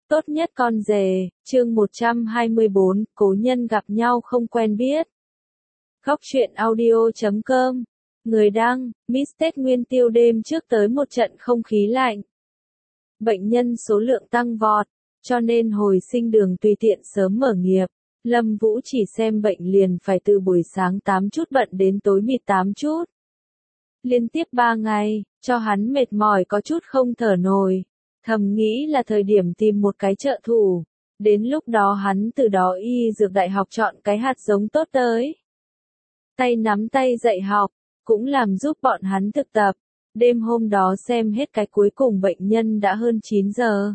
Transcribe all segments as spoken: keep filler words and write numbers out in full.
Tốt nhất con rể, chương một trăm hai mươi bốn, cố nhân gặp nhau không quen biết. Góc truyện audio chấm com. Người đăng, Miss Tết Nguyên Tiêu đêm trước tới một trận không khí lạnh. Bệnh nhân số lượng tăng vọt, cho nên hồi sinh đường tùy tiện sớm mở nghiệp. Lâm Vũ chỉ xem bệnh liền phải từ buổi sáng tám chút bận đến tối mịt tám chút. Liên tiếp ba ngày, cho hắn mệt mỏi có chút không thở nổi. Thầm nghĩ là thời điểm tìm một cái trợ thủ. Đến lúc đó hắn từ đó y dược đại học chọn cái hạt giống tốt tới. Tay nắm tay dạy học, cũng làm giúp bọn hắn thực tập. Đêm hôm đó xem hết cái cuối cùng bệnh nhân đã hơn chín giờ.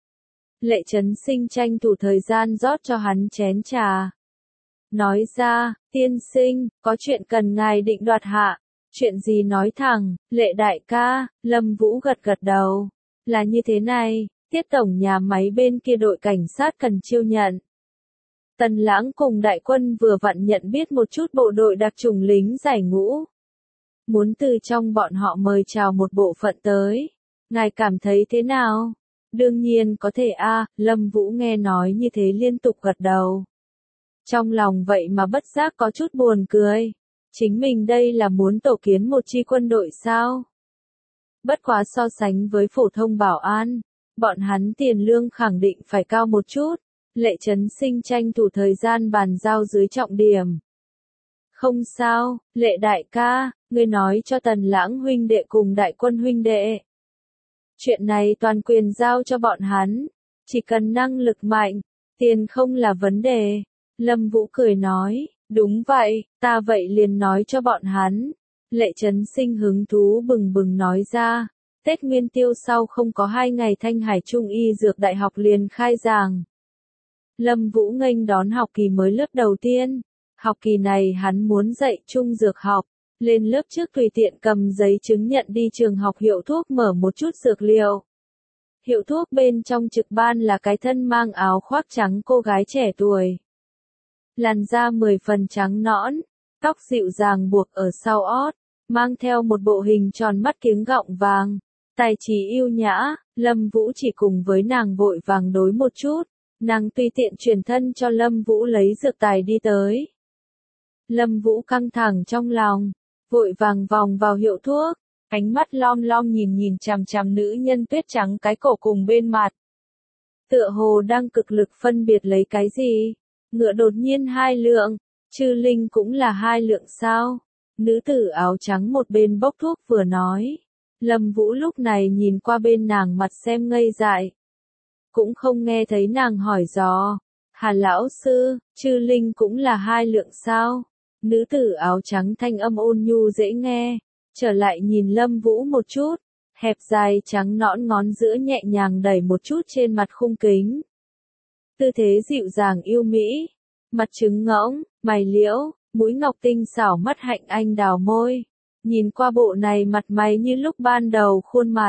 Lệ Trấn Sinh tranh thủ thời gian rót cho hắn chén trà. Nói ra, tiên sinh, có chuyện cần ngài định đoạt hạ. Chuyện gì nói thẳng, Lệ đại ca, Lâm Vũ gật gật đầu. Là như thế này, Tiết tổng nhà máy bên kia đội cảnh sát cần chiêu nhận. Tần Lãng cùng đại quân vừa vặn nhận biết một chút bộ đội đặc chủng lính giải ngũ. Muốn từ trong bọn họ mời chào một bộ phận tới. Ngài cảm thấy thế nào? Đương nhiên có thể a, à, Lâm Vũ nghe nói như thế liên tục gật đầu. Trong lòng vậy mà bất giác có chút buồn cười. Chính mình đây là muốn tổ kiến một chi quân đội sao? Bất quá so sánh với phổ thông bảo an, bọn hắn tiền lương khẳng định phải cao một chút. Lệ Trấn Sinh tranh thủ thời gian bàn giao dưới trọng điểm. Không sao, Lệ đại ca, ngươi nói cho Tần Lãng huynh đệ cùng đại quân huynh đệ. Chuyện này toàn quyền giao cho bọn hắn, chỉ cần năng lực mạnh, tiền không là vấn đề. Lâm Vũ cười nói, đúng vậy, ta vậy liền nói cho bọn hắn. Lệ Trấn Sinh hứng thú bừng bừng nói ra, Tết Nguyên Tiêu sau không có hai ngày Thanh Hải Trung y dược đại học liền khai giảng. Lâm Vũ nghênh đón học kỳ mới lớp đầu tiên. Học kỳ này hắn muốn dạy trung dược học. Lên lớp trước tùy tiện cầm giấy chứng nhận đi trường học hiệu thuốc mở một chút dược liệu. Hiệu thuốc bên trong trực ban là cái thân mang áo khoác trắng cô gái trẻ tuổi. Làn da mười phần trắng nõn, tóc dịu dàng buộc ở sau ót, mang theo một bộ hình tròn mắt kiếng gọng vàng. Tài trí yêu nhã, Lâm Vũ chỉ cùng với nàng vội vàng đối một chút. Nàng tùy tiện truyền thân cho Lâm Vũ lấy dược tài đi tới. Lâm Vũ căng thẳng trong lòng, vội vàng vòng vào hiệu thuốc, ánh mắt lom lom nhìn nhìn chằm chằm nữ nhân tuyết trắng cái cổ cùng bên mặt. Tựa hồ đang cực lực phân biệt lấy cái gì. Ngựa đột nhiên hai lượng, Chư Linh cũng là hai lượng sao? Nữ tử áo trắng một bên bốc thuốc vừa nói. Lâm Vũ lúc này nhìn qua bên nàng mặt xem ngây dại. Cũng không nghe thấy nàng hỏi dò. Hà lão sư, Chư Linh cũng là hai lượng sao? Nữ tử áo trắng thanh âm ôn nhu dễ nghe. Trở lại nhìn Lâm Vũ một chút. Hẹp dài trắng nõn ngón giữa nhẹ nhàng đẩy một chút trên mặt khung kính. Tư thế dịu dàng yêu mỹ. Mặt trứng ngỗng, mày liễu, mũi ngọc tinh xảo mắt hạnh anh đào môi. Nhìn qua bộ này mặt mày như lúc ban đầu khuôn mặt.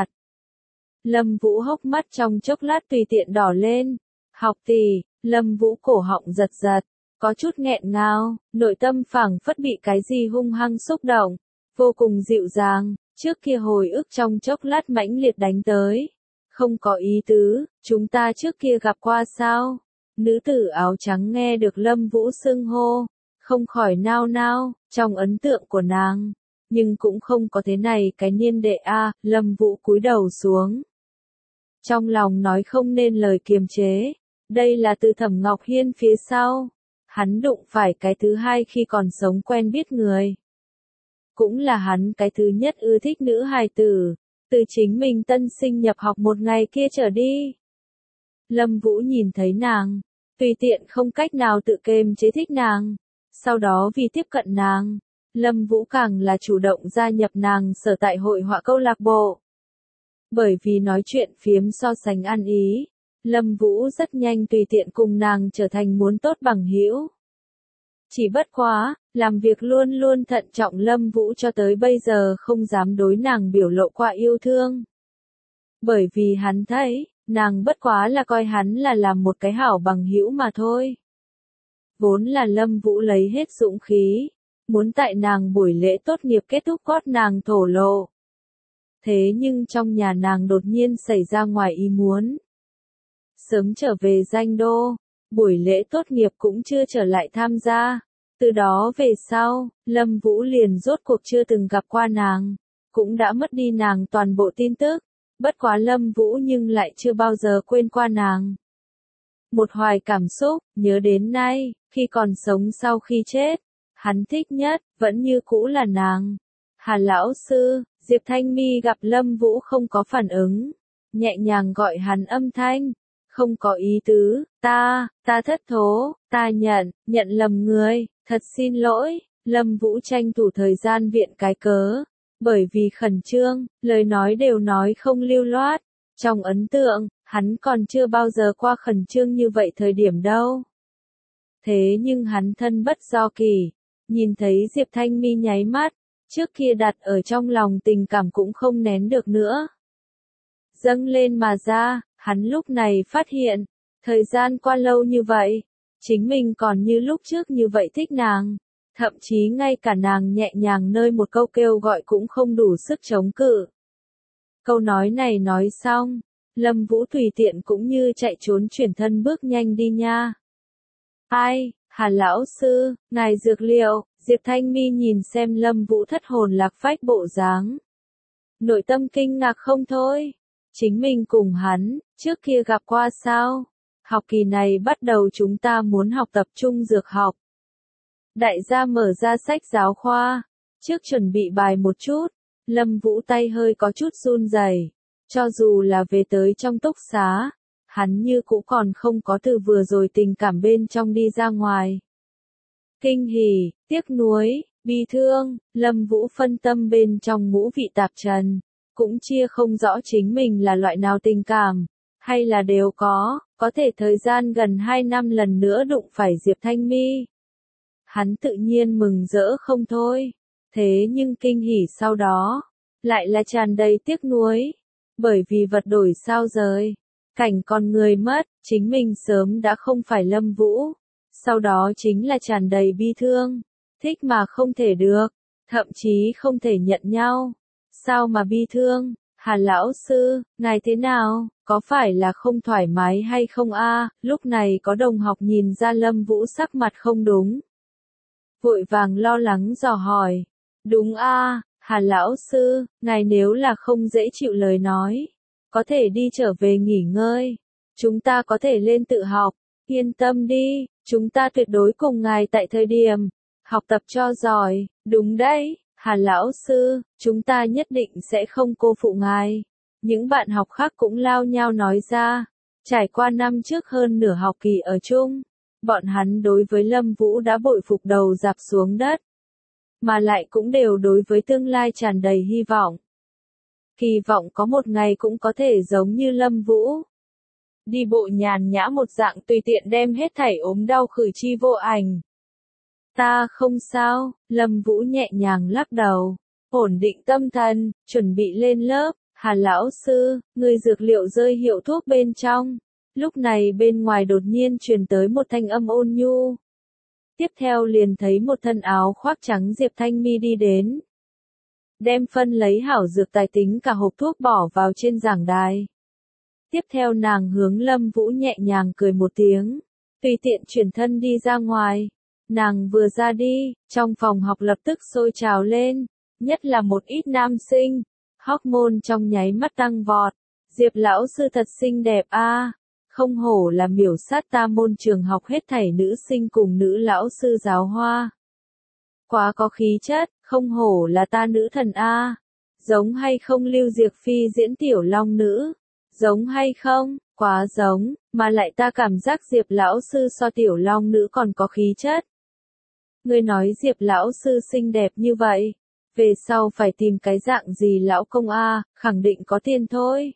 Lâm Vũ hốc mắt trong chốc lát tùy tiện đỏ lên. Học tỷ, Lâm Vũ cổ họng giật giật, có chút nghẹn ngào, nội tâm phảng phất bị cái gì hung hăng xúc động, vô cùng dịu dàng, trước kia hồi ức trong chốc lát mãnh liệt đánh tới. Không có ý tứ, chúng ta trước kia gặp qua sao? Nữ tử áo trắng nghe được Lâm Vũ xưng hô, không khỏi nao nao, trong ấn tượng của nàng. Nhưng cũng không có thế này cái niên đệ a, à, Lâm Vũ cúi đầu xuống. Trong lòng nói không nên lời kiềm chế, đây là từ Thẩm Ngọc Hiên phía sau. Hắn đụng phải cái thứ hai khi còn sống quen biết người. Cũng là hắn cái thứ nhất ưa thích nữ hài tử, từ chính mình tân sinh nhập học một ngày kia trở đi. Lâm Vũ nhìn thấy nàng, tùy tiện không cách nào tự kềm chế thích nàng. Sau đó vì tiếp cận nàng, Lâm Vũ càng là chủ động gia nhập nàng sở tại hội họa câu lạc bộ. Bởi vì nói chuyện phiếm so sánh ăn ý, Lâm Vũ rất nhanh tùy tiện cùng nàng trở thành muốn tốt bằng hữu. Chỉ bất quá, làm việc luôn luôn thận trọng Lâm Vũ cho tới bây giờ không dám đối nàng biểu lộ qua yêu thương. Bởi vì hắn thấy, nàng bất quá là coi hắn là làm một cái hảo bằng hữu mà thôi. Vốn là Lâm Vũ lấy hết dũng khí, muốn tại nàng buổi lễ tốt nghiệp kết thúc gót nàng thổ lộ. Thế nhưng trong nhà nàng đột nhiên xảy ra ngoài ý muốn. sớm trở về Danh Đô, buổi lễ tốt nghiệp cũng chưa trở lại tham gia. Từ đó về sau, Lâm Vũ liền rốt cuộc chưa từng gặp qua nàng, cũng đã mất đi nàng toàn bộ tin tức. Bất quá Lâm Vũ nhưng lại chưa bao giờ quên qua nàng. Một hoài cảm xúc, nhớ đến nay, khi còn sống sau khi chết, hắn thích nhất, vẫn như cũ là nàng. Hà lão sư, Diệp Thanh Mi gặp Lâm Vũ không có phản ứng, nhẹ nhàng gọi hắn âm thanh, không có ý tứ, ta, ta thất thố, ta nhận, nhận lầm người, thật xin lỗi. Lâm Vũ tranh thủ thời gian viện cái cớ, bởi vì khẩn trương, lời nói đều nói không lưu loát. Trong ấn tượng, hắn còn chưa bao giờ qua khẩn trương như vậy thời điểm đâu. Thế nhưng hắn thân bất do kỳ, nhìn thấy Diệp Thanh Mi nháy mắt, trước kia đặt ở trong lòng tình cảm cũng không nén được nữa. Dâng lên mà ra, hắn lúc này phát hiện, thời gian qua lâu như vậy, chính mình còn như lúc trước như vậy thích nàng. Thậm chí ngay cả nàng nhẹ nhàng nơi một câu kêu gọi cũng không đủ sức chống cự. Câu nói này nói xong, Lâm Vũ tùy tiện cũng như chạy trốn chuyển thân bước nhanh đi nha. Ai, Hà lão sư, ngài dược liệu, Diệp Thanh Mi nhìn xem Lâm Vũ thất hồn lạc phách bộ dáng. Nội tâm kinh ngạc không thôi, chính mình cùng hắn, trước kia gặp qua sao? Học kỳ này bắt đầu chúng ta muốn học tập trung dược học. Đại gia mở ra sách giáo khoa, trước chuẩn bị bài một chút, Lâm Vũ tay hơi có chút run rẩy, cho dù là về tới trong túc xá, hắn như cũ còn không có từ vừa rồi tình cảm bên trong đi ra ngoài. Kinh hỉ, tiếc nuối, bi thương, Lâm Vũ phân tâm bên trong ngũ vị tạp trần, cũng chia không rõ chính mình là loại nào tình cảm, hay là đều có, có thể thời gian gần hai năm lần nữa đụng phải Diệp Thanh Mi. Hắn tự nhiên mừng rỡ không thôi, thế nhưng kinh hỉ sau đó, lại là tràn đầy tiếc nuối, bởi vì vật đổi sao rời, cảnh con người mất, chính mình sớm đã không phải Lâm Vũ, sau đó chính là tràn đầy bi thương, thích mà không thể được, thậm chí không thể nhận nhau, sao mà bi thương, Hà lão sư, ngài thế nào, có phải là không thoải mái hay không a? Lúc này có đồng học nhìn ra Lâm Vũ sắc mặt không đúng. Vội vàng lo lắng dò hỏi. Đúng a, Hà lão sư, ngài nếu là không dễ chịu lời nói, có thể đi trở về nghỉ ngơi. Chúng ta có thể lên tự học, yên tâm đi, chúng ta tuyệt đối cùng ngài tại thời điểm học tập cho giỏi, đúng đấy, Hà lão sư, chúng ta nhất định sẽ không cô phụ ngài. Những bạn học khác cũng lao nhau nói ra, trải qua năm trước hơn nửa học kỳ ở chung. Bọn hắn đối với Lâm Vũ đã bội phục đầu dạp xuống đất, mà lại cũng đều đối với tương lai tràn đầy hy vọng. Kỳ vọng có một ngày cũng có thể giống như Lâm Vũ. Đi bộ nhàn nhã một dạng tùy tiện đem hết thảy ốm đau khử chi vô ảnh. Ta không sao, Lâm Vũ nhẹ nhàng lắc đầu, ổn định tâm thần, chuẩn bị lên lớp. Hà lão sư, người dược liệu rơi hiệu thuốc bên trong. Lúc này bên ngoài đột nhiên truyền tới một thanh âm ôn nhu. Tiếp theo liền thấy một thân áo khoác trắng Diệp Thanh Mi đi đến. Đem phân lấy hảo dược tài tính cả hộp thuốc bỏ vào trên giảng đài. Tiếp theo nàng hướng Lâm Vũ nhẹ nhàng cười một tiếng, tùy tiện chuyển thân đi ra ngoài. Nàng vừa ra đi, trong phòng học lập tức sôi trào lên, nhất là một ít nam sinh, hormone trong nháy mắt tăng vọt. Diệp lão sư thật xinh đẹp a. Không hổ là miểu sát ta môn trường học hết thảy nữ sinh cùng nữ lão sư giáo hoa. Quá có khí chất, không hổ là ta nữ thần a. Giống hay không Lưu Diệc Phi diễn tiểu long nữ? Giống hay không? Quá giống, mà lại ta cảm giác Diệp lão sư so tiểu long nữ còn có khí chất. Ngươi nói Diệp lão sư xinh đẹp như vậy, về sau phải tìm cái dạng gì lão công a, khẳng định có tiền thôi.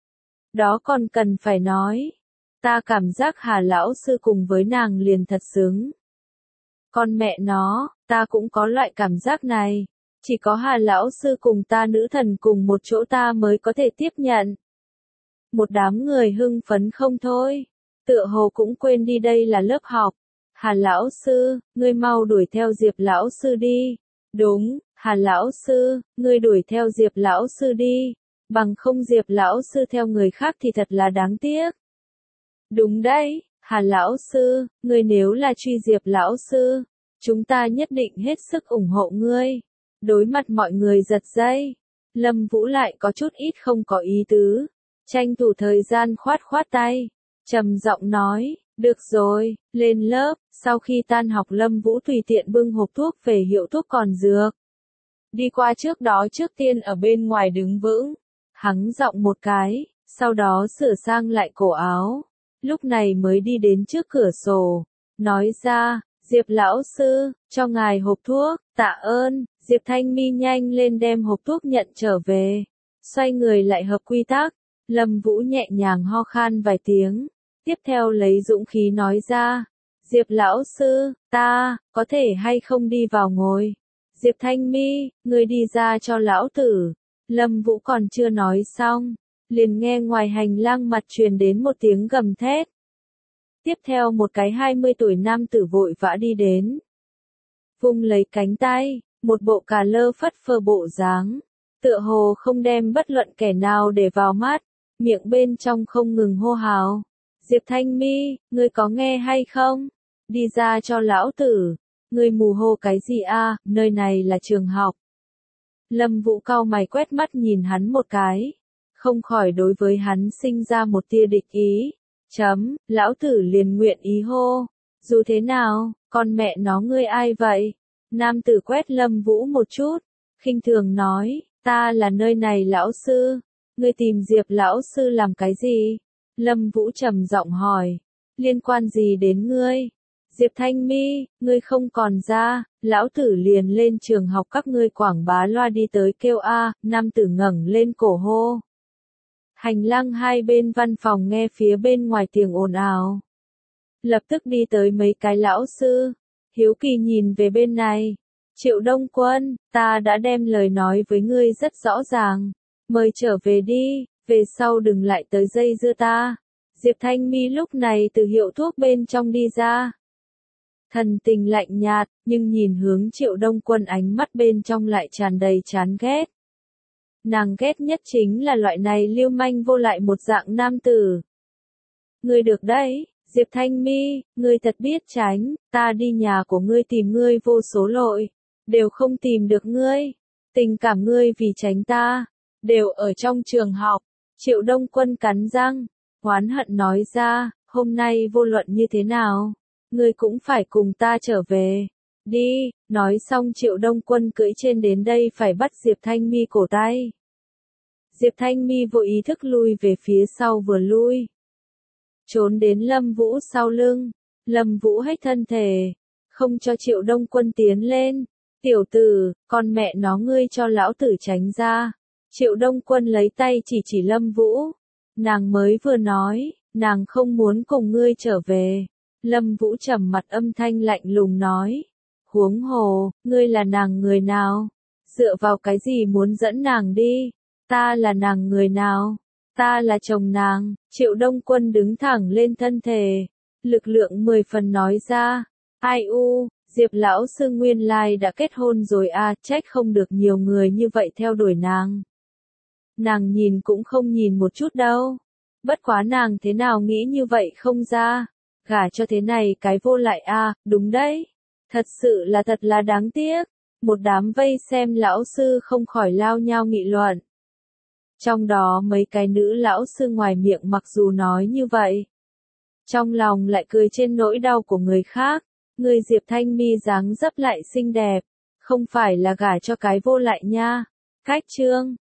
Đó còn cần phải nói. Ta cảm giác Hà lão sư cùng với nàng liền thật xứng. Con mẹ nó, ta cũng có loại cảm giác này. Chỉ có Hà lão sư cùng ta nữ thần cùng một chỗ ta mới có thể tiếp nhận. Một đám người hưng phấn không thôi. Tựa hồ cũng quên đi đây là lớp học. Hà lão sư, ngươi mau đuổi theo Diệp lão sư đi. Đúng, Hà lão sư, ngươi đuổi theo Diệp lão sư đi. Bằng không Diệp lão sư theo người khác thì thật là đáng tiếc. Đúng đấy, Hà lão sư, ngươi nếu là truy Diệp lão sư, chúng ta nhất định hết sức ủng hộ ngươi. Đối mặt mọi người giật dây, Lâm Vũ lại có chút ít không có ý tứ, tranh thủ thời gian khoát khoát tay, trầm giọng nói, được rồi, lên lớp. Sau khi tan học Lâm Vũ tùy tiện bưng hộp thuốc về hiệu thuốc còn dược. Đi qua trước đó trước tiên ở bên ngoài đứng vững, hắng giọng một cái, sau đó sửa sang lại cổ áo, lúc này mới đi đến trước cửa sổ, nói ra, Diệp lão sư, cho ngài hộp thuốc, tạ ơn. Diệp Thanh Mi nhanh lên đem hộp thuốc nhận trở về, xoay người lại hợp quy tắc, Lâm Vũ nhẹ nhàng ho khan vài tiếng, tiếp theo lấy dũng khí nói ra, Diệp lão sư, ta, có thể hay không đi vào ngồi. Diệp Thanh Mi, ngươi đi ra cho lão tử. Lâm Vũ còn chưa nói xong, liền nghe ngoài hành lang mặt truyền đến một tiếng gầm thét. Tiếp theo một cái hai mươi tuổi nam tử vội vã đi đến, vung lấy cánh tay, một bộ cà lơ phất phơ bộ dáng, tựa hồ không đem bất luận kẻ nào để vào mắt, miệng bên trong không ngừng hô hào. Diệp Thanh Mi, ngươi có nghe hay không? Đi ra cho lão tử. Ngươi mù hô cái gì a? Nơi này là trường học. Lâm Vũ cau mày quét mắt nhìn hắn một cái, không khỏi đối với hắn sinh ra một tia địch ý. Chấm, lão tử liền nguyện ý hô. Dù thế nào, con mẹ nó ngươi ai vậy? Nam tử quét Lâm Vũ một chút, khinh thường nói, ta là nơi này lão sư, ngươi tìm Diệp lão sư làm cái gì? Lâm Vũ trầm giọng hỏi, liên quan gì đến ngươi? Diệp Thanh Mi, ngươi không còn ra, lão tử liền lên trường học các ngươi quảng bá loa đi tới kêu a. Nam tử ngẩng lên cổ hô. Hành lang hai bên văn phòng nghe phía bên ngoài tiếng ồn ào, lập tức đi tới mấy cái lão sư, hiếu kỳ nhìn về bên này. Triệu Đông Quân, ta đã đem lời nói với ngươi rất rõ ràng, mời trở về đi, về sau đừng lại tới dây dưa ta. Diệp Thanh Mi lúc này từ hiệu thuốc bên trong đi ra, thần tình lạnh nhạt, nhưng nhìn hướng Triệu Đông Quân ánh mắt bên trong lại tràn đầy chán ghét. Nàng ghét nhất chính là loại này lưu manh vô lại một dạng nam tử. Ngươi được đấy, Diệp Thanh Mi, ngươi thật biết tránh, ta đi nhà của ngươi tìm ngươi vô số lội, đều không tìm được ngươi. Tình cảm ngươi vì tránh ta, đều ở trong trường học. Triệu Đông Quân cắn răng, oán hận nói ra, hôm nay vô luận như thế nào, ngươi cũng phải cùng ta trở về. Đi, nói xong Triệu Đông Quân cưỡi trên đến đây phải bắt Diệp Thanh Mi cổ tay. Diệp Thanh Mi vô ý thức lui về phía sau vừa lui, trốn đến Lâm Vũ sau lưng. Lâm Vũ hết thân thể, không cho Triệu Đông Quân tiến lên. Tiểu tử, con mẹ nó ngươi cho lão tử tránh ra. Triệu Đông Quân lấy tay chỉ chỉ Lâm Vũ. Nàng mới vừa nói, nàng không muốn cùng ngươi trở về. Lâm Vũ trầm mặt âm thanh lạnh lùng nói. Huống hồ, ngươi là nàng người nào? Dựa vào cái gì muốn dẫn nàng đi? Ta là nàng người nào? Ta là chồng nàng. Triệu Đông Quân đứng thẳng lên thân thể, lực lượng mười phần nói ra. Ai u, Diệp lão sư nguyên lai đã kết hôn rồi à, trách không được nhiều người như vậy theo đuổi nàng. Nàng nhìn cũng không nhìn một chút đâu. Bất quá nàng thế nào nghĩ như vậy không ra. Gả cho thế này cái vô lại à, đúng đấy. Thật sự là thật là đáng tiếc. Một đám vây xem lão sư không khỏi lao nhau nghị luận. Trong đó mấy cái nữ lão sư ngoài miệng mặc dù nói như vậy, trong lòng lại cười trên nỗi đau của người khác. Người Diệp Thanh Mi dáng dấp lại xinh đẹp, không phải là gả cho cái vô lại nha. Cách chương